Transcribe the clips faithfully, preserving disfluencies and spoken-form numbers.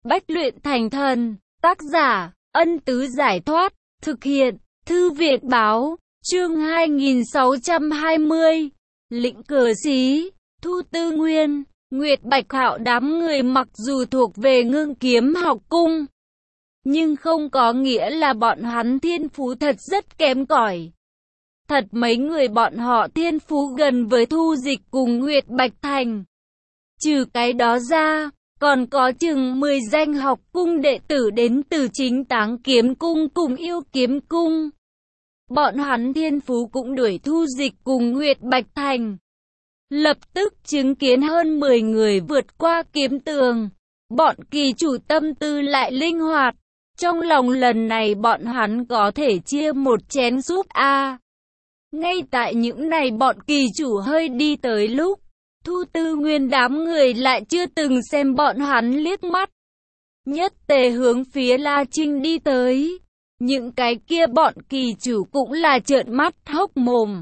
bách luyện thành thần. Tác giả, Ân Tứ Giải Thoát. Thực hiện, Thư viện Báo. Chương hai nghìn sáu trăm hai mươi. Lĩnh Cờ Xí. Thu Tư Nguyên, Nguyệt Bạch Hạo đám người mặc dù thuộc về Ngưng Kiếm học cung, nhưng không có nghĩa là bọn hắn thiên phú thật rất kém cỏi. Thật mấy người bọn họ thiên phú gần với Thu Dịch cùng Nguyệt Bạch Thành. Trừ cái đó ra, còn có chừng mười danh học cung đệ tử đến từ Chính Táng Kiếm Cung cùng Yêu Kiếm Cung. Bọn hắn thiên phú cũng đuổi Thu Dịch cùng Nguyệt Bạch Thành. Lập tức chứng kiến hơn mười người vượt qua kiếm tường. Bọn kỳ chủ tâm tư lại linh hoạt. Trong lòng lần này bọn hắn có thể chia một chén giúp a. Ngay tại những này bọn kỳ chủ hơi đi tới lúc, Thu Tư Nguyên đám người lại chưa từng xem bọn hắn liếc mắt. Nhất tề hướng phía La Trinh đi tới. Những cái kia bọn kỳ chủ cũng là trợn mắt hốc mồm.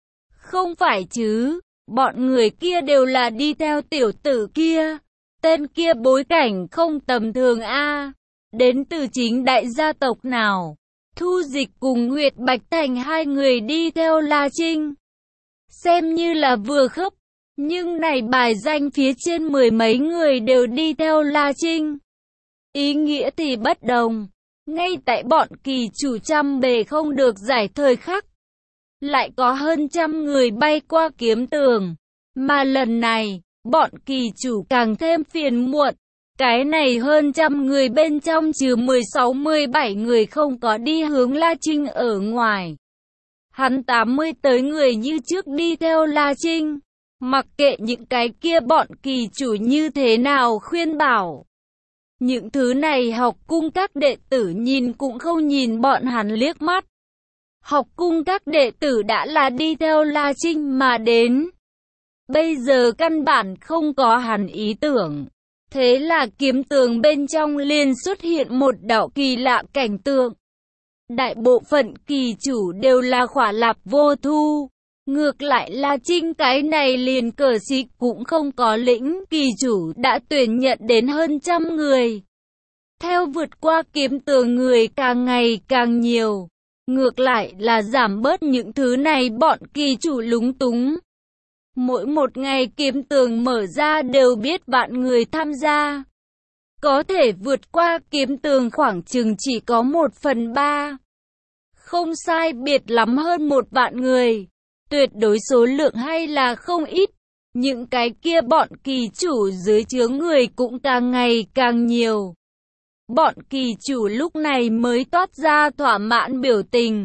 Không phải chứ, bọn người kia đều là đi theo tiểu tử kia. Tên kia bối cảnh không tầm thường a. Đến từ chính đại gia tộc nào? Thu Dịch cùng Nguyệt Bạch Thành hai người đi theo La Trinh. Xem như là vừa khớp. Nhưng này bài danh phía trên mười mấy người đều đi theo La Trinh. Ý nghĩa thì bất đồng. Ngay tại bọn kỳ chủ trăm bề không được giải thời khắc, lại có hơn trăm người bay qua kiếm tường. Mà lần này, bọn kỳ chủ càng thêm phiền muộn. Cái này hơn trăm người bên trong trừ mười sáu mười bảy người không có đi hướng La Trinh ở ngoài. Hắn tám mươi tới người như trước đi theo La Trinh. Mặc kệ những cái kia bọn kỳ chủ như thế nào khuyên bảo. Những thứ này học cung các đệ tử nhìn cũng không nhìn bọn hắn liếc mắt. Học cung các đệ tử đã là đi theo La Trinh mà đến. Bây giờ căn bản không có hắn ý tưởng. Thế là kiếm tường bên trong liền xuất hiện một đạo kỳ lạ cảnh tượng. Đại bộ phận kỳ chủ đều là khỏa lạp vô thu. Ngược lại La Trinh cái này liền cờ xí cũng không có lĩnh, kỳ chủ đã tuyển nhận đến hơn trăm người. Theo vượt qua kiếm tường người càng ngày càng nhiều. Ngược lại là giảm bớt những thứ này bọn kỳ chủ lúng túng. Mỗi một ngày kiếm tường mở ra đều biết vạn người tham gia. Có thể vượt qua kiếm tường khoảng chừng chỉ có một phần ba. Không sai biệt lắm hơn một vạn người. Tuyệt đối số lượng hay là không ít. Những cái kia bọn kỳ chủ dưới chướng người cũng càng ngày càng nhiều. Bọn kỳ chủ lúc này mới toát ra thỏa mãn biểu tình.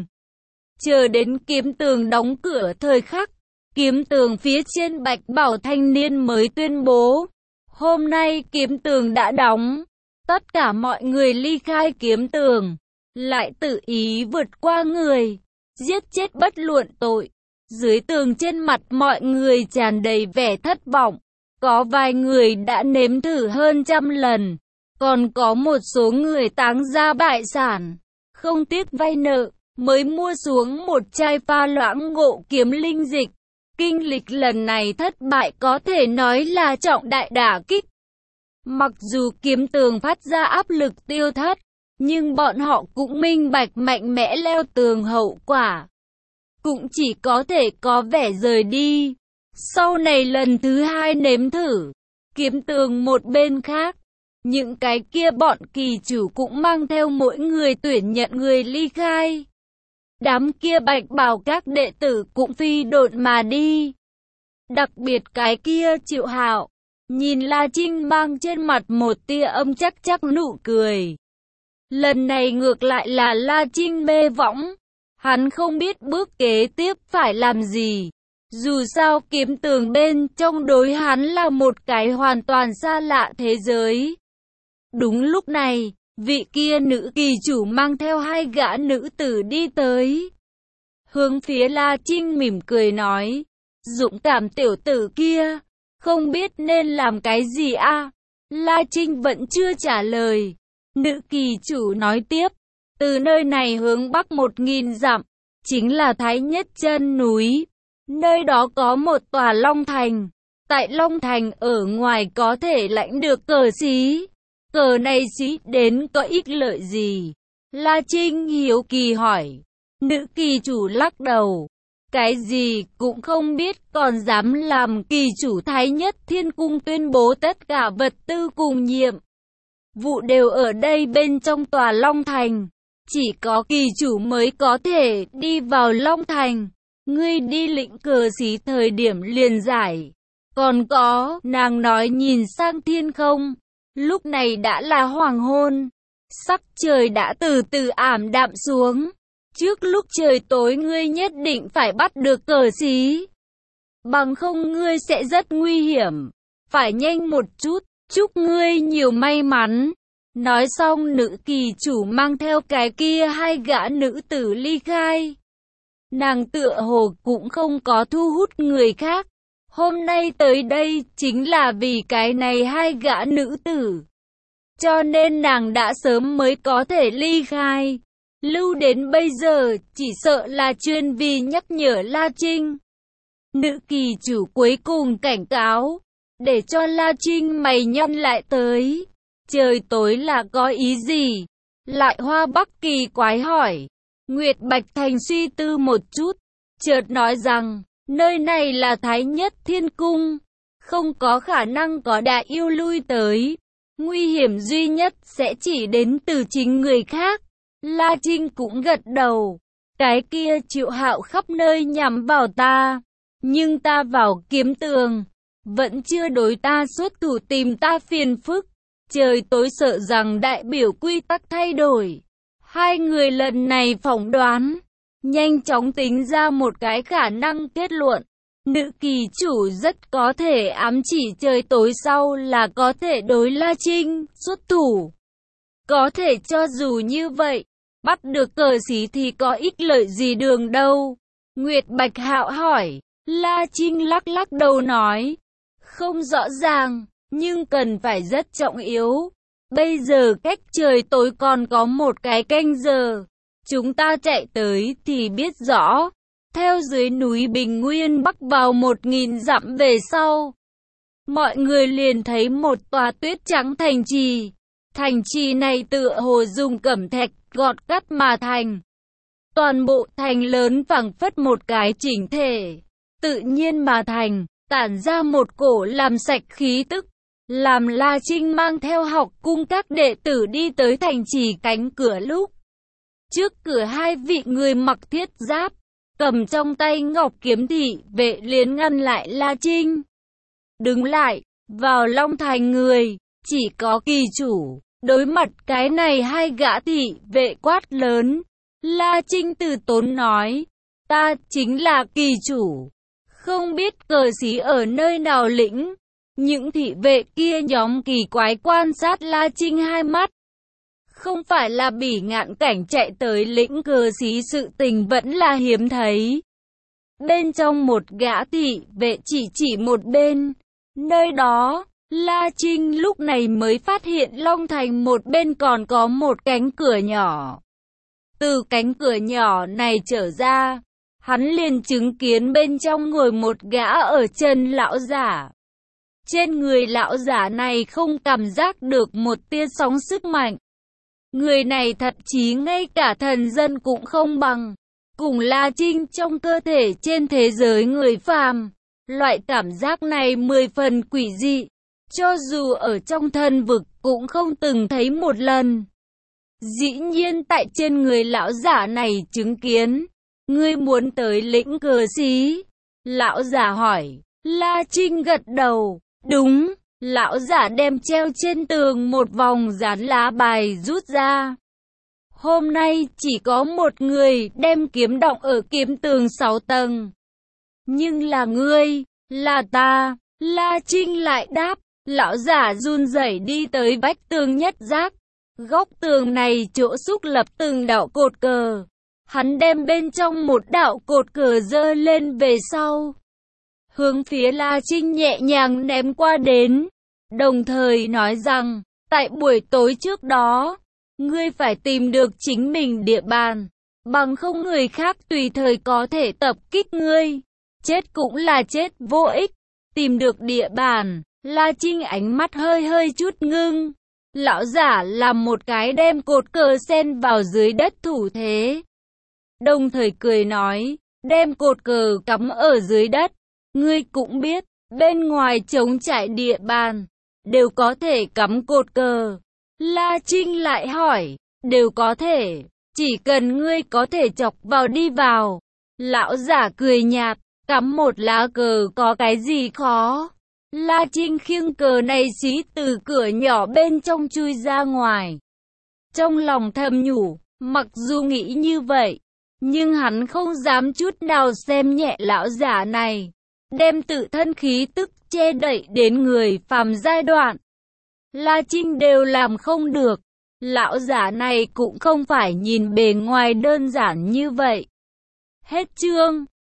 Chờ đến kiếm tường đóng cửa thời khắc, kiếm tường phía trên bạch bảo thanh niên mới tuyên bố. Hôm nay kiếm tường đã đóng. Tất cả mọi người ly khai kiếm tường. Lại tự ý vượt qua người. Giết chết bất luận tội. Dưới tường trên mặt mọi người tràn đầy vẻ thất vọng. Có vài người đã nếm thử hơn trăm lần. Còn có một số người táng ra bại sản. Không tiếc vay nợ. Mới mua xuống một chai pha loãng ngộ kiếm linh dịch. Kinh lịch lần này thất bại có thể nói là trọng đại đả kích. Mặc dù kiếm tường phát ra áp lực tiêu thất. Nhưng bọn họ cũng minh bạch mạnh mẽ leo tường hậu quả. Cũng chỉ có thể có vẻ rời đi. Sau này lần thứ hai nếm thử. Kiếm tường một bên khác. Những cái kia bọn kỳ chủ cũng mang theo mỗi người tuyển nhận người ly khai. Đám kia bạch bào các đệ tử cũng phi độn mà đi. Đặc biệt cái kia Triệu Hạo. Nhìn La Trinh mang trên mặt một tia âm chắc chắc nụ cười. Lần này ngược lại là La Trinh mê võng. Hắn không biết bước kế tiếp phải làm gì. Dù sao kiếm tường bên trong đối hắn là một cái hoàn toàn xa lạ thế giới. Đúng lúc này, vị kia nữ kỳ chủ mang theo hai gã nữ tử đi tới. Hướng phía La Trinh mỉm cười nói. Dũng cảm tiểu tử kia, không biết nên làm cái gì a? À? La Trinh vẫn chưa trả lời. Nữ kỳ chủ nói tiếp. Từ nơi này hướng bắc một nghìn dặm, chính là Thái Nhất Chân núi. Nơi đó có một tòa Long Thành. Tại Long Thành ở ngoài có thể lãnh được cờ xí. cờ này sĩ đến có ích lợi gì? La Trinh hiếu kỳ hỏi. Nữ kỳ chủ lắc đầu. Cái gì cũng không biết, còn dám làm kỳ chủ Thái Nhất Thiên Cung tuyên bố tất cả vật tư cùng nhiệm vụ đều ở đây bên trong tòa Long Thành. Chỉ có kỳ chủ mới có thể đi vào Long Thành. Ngươi đi lĩnh cờ xí thời điểm liền giải. Còn có, nàng nói nhìn sang thiên không. Lúc này đã là hoàng hôn. Sắc trời đã từ từ ảm đạm xuống. Trước lúc trời tối ngươi nhất định phải bắt được cờ xí. Bằng không ngươi sẽ rất nguy hiểm. Phải nhanh một chút, chúc ngươi nhiều may mắn. Nói xong nữ kỳ chủ mang theo cái kia hai gã nữ tử ly khai. Nàng tựa hồ cũng không có thu hút người khác. Hôm nay tới đây chính là vì cái này hai gã nữ tử. Cho nên nàng đã sớm mới có thể ly khai. Lưu đến bây giờ chỉ sợ là chuyên vì nhắc nhở La Trinh. Nữ kỳ chủ cuối cùng cảnh cáo. Để cho La Trinh mày nhăn lại tới. Trời tối là có ý gì? Lại Hoa Bắc kỳ quái hỏi. Nguyệt Bạch Thành suy tư một chút. Chợt nói rằng, nơi này là Thái Nhất Thiên Cung. Không có khả năng có đại yêu lui tới. Nguy hiểm duy nhất sẽ chỉ đến từ chính người khác. La Trinh cũng gật đầu. Cái kia Triệu Hạo khắp nơi nhắm vào ta. Nhưng ta vào kiếm tường. Vẫn chưa đối ta xuất thủ tìm ta phiền phức. Trời tối sợ rằng đại biểu quy tắc thay đổi. Hai người lần này phỏng đoán. Nhanh chóng tính ra một cái khả năng kết luận. Nữ kỳ chủ rất có thể ám chỉ trời tối sau là có thể đối La Trinh xuất thủ. Có thể cho dù như vậy, bắt được cờ xí thì có ích lợi gì đường đâu? Nguyệt Bạch Hạo hỏi. La Trinh lắc lắc đầu nói. Không rõ ràng, nhưng cần phải rất trọng yếu. Bây giờ cách trời tối còn có một cái canh giờ. Chúng ta chạy tới thì biết rõ. Theo dưới núi Bình Nguyên Bắc vào một nghìn dặm về sau. Mọi người liền thấy một tòa tuyết trắng thành trì. Thành trì này tựa hồ dùng cẩm thạch gọt cắt mà thành. Toàn bộ thành lớn phảng phất một cái chỉnh thể. Tự nhiên mà thành, tản ra một cổ làm sạch khí tức. Làm La Trinh mang theo học cung các đệ tử đi tới thành trì cánh cửa lúc. Trước cửa hai vị người mặc thiết giáp, cầm trong tay ngọc kiếm thị vệ liền ngăn lại La Trinh. Đứng lại, vào Long Thành người, chỉ có kỳ chủ. Đối mặt cái này hai gã thị vệ quát lớn. La Trinh từ tốn nói, ta chính là kỳ chủ. Không biết cờ xí ở nơi nào lĩnh. Những thị vệ kia nhóm kỳ quái quan sát La Trinh hai mắt. Không phải là Bỉ Ngạn Cảnh chạy tới lĩnh cờ xí, sự tình vẫn là hiếm thấy. Bên trong một gã thị vệ chỉ chỉ một bên. Nơi đó, La Trinh lúc này mới phát hiện Long Thành một bên còn có một cánh cửa nhỏ. Từ cánh cửa nhỏ này trở ra, hắn liền chứng kiến bên trong ngồi một gã ở chân lão giả. Trên người lão giả này không cảm giác được một tia sóng sức mạnh. Người này thậm chí ngay cả thần dân cũng không bằng. Cùng La Trinh trong cơ thể trên thế giới người phàm. Loại cảm giác này mười phần quỷ dị. Cho dù ở trong thân vực cũng không từng thấy một lần. Dĩ nhiên tại trên người lão giả này chứng kiến. Ngươi muốn tới lĩnh cờ xí? Lão giả hỏi. La Trinh gật đầu. Đúng. Lão giả đem treo trên tường một vòng dán lá bài rút ra. Hôm nay chỉ có một người đem kiếm động ở kiếm tường sáu tầng. Nhưng là ngươi, là ta. La Trinh lại đáp. Lão giả run rẩy đi tới vách tường nhất giác. Góc tường này chỗ xúc lập từng đạo cột cờ. Hắn đem bên trong một đạo cột cờ giơ lên về sau. Hướng phía La Trinh nhẹ nhàng ném qua đến. Đồng thời nói rằng, tại buổi tối trước đó, ngươi phải tìm được chính mình địa bàn. Bằng không người khác tùy thời có thể tập kích ngươi. Chết cũng là chết vô ích. Tìm được địa bàn, La Trinh ánh mắt hơi hơi chút ngưng. Lão giả làm một cái đem cột cờ sen vào dưới đất thủ thế. Đồng thời cười nói, đem cột cờ cắm ở dưới đất. Ngươi cũng biết, bên ngoài trống trải địa bàn, đều có thể cắm cột cờ. La Trinh lại hỏi, đều có thể, chỉ cần ngươi có thể chọc vào đi vào. Lão giả cười nhạt, cắm một lá cờ có cái gì khó. La Trinh khiêng cờ này xí từ cửa nhỏ bên trong chui ra ngoài. Trong lòng thầm nhủ, mặc dù nghĩ như vậy, nhưng hắn không dám chút nào xem nhẹ lão giả này. Đem tự thân khí tức che đậy đến người phàm giai đoạn, La Trinh đều làm không được. Lão giả này cũng không phải nhìn bề ngoài đơn giản như vậy. Hết chương.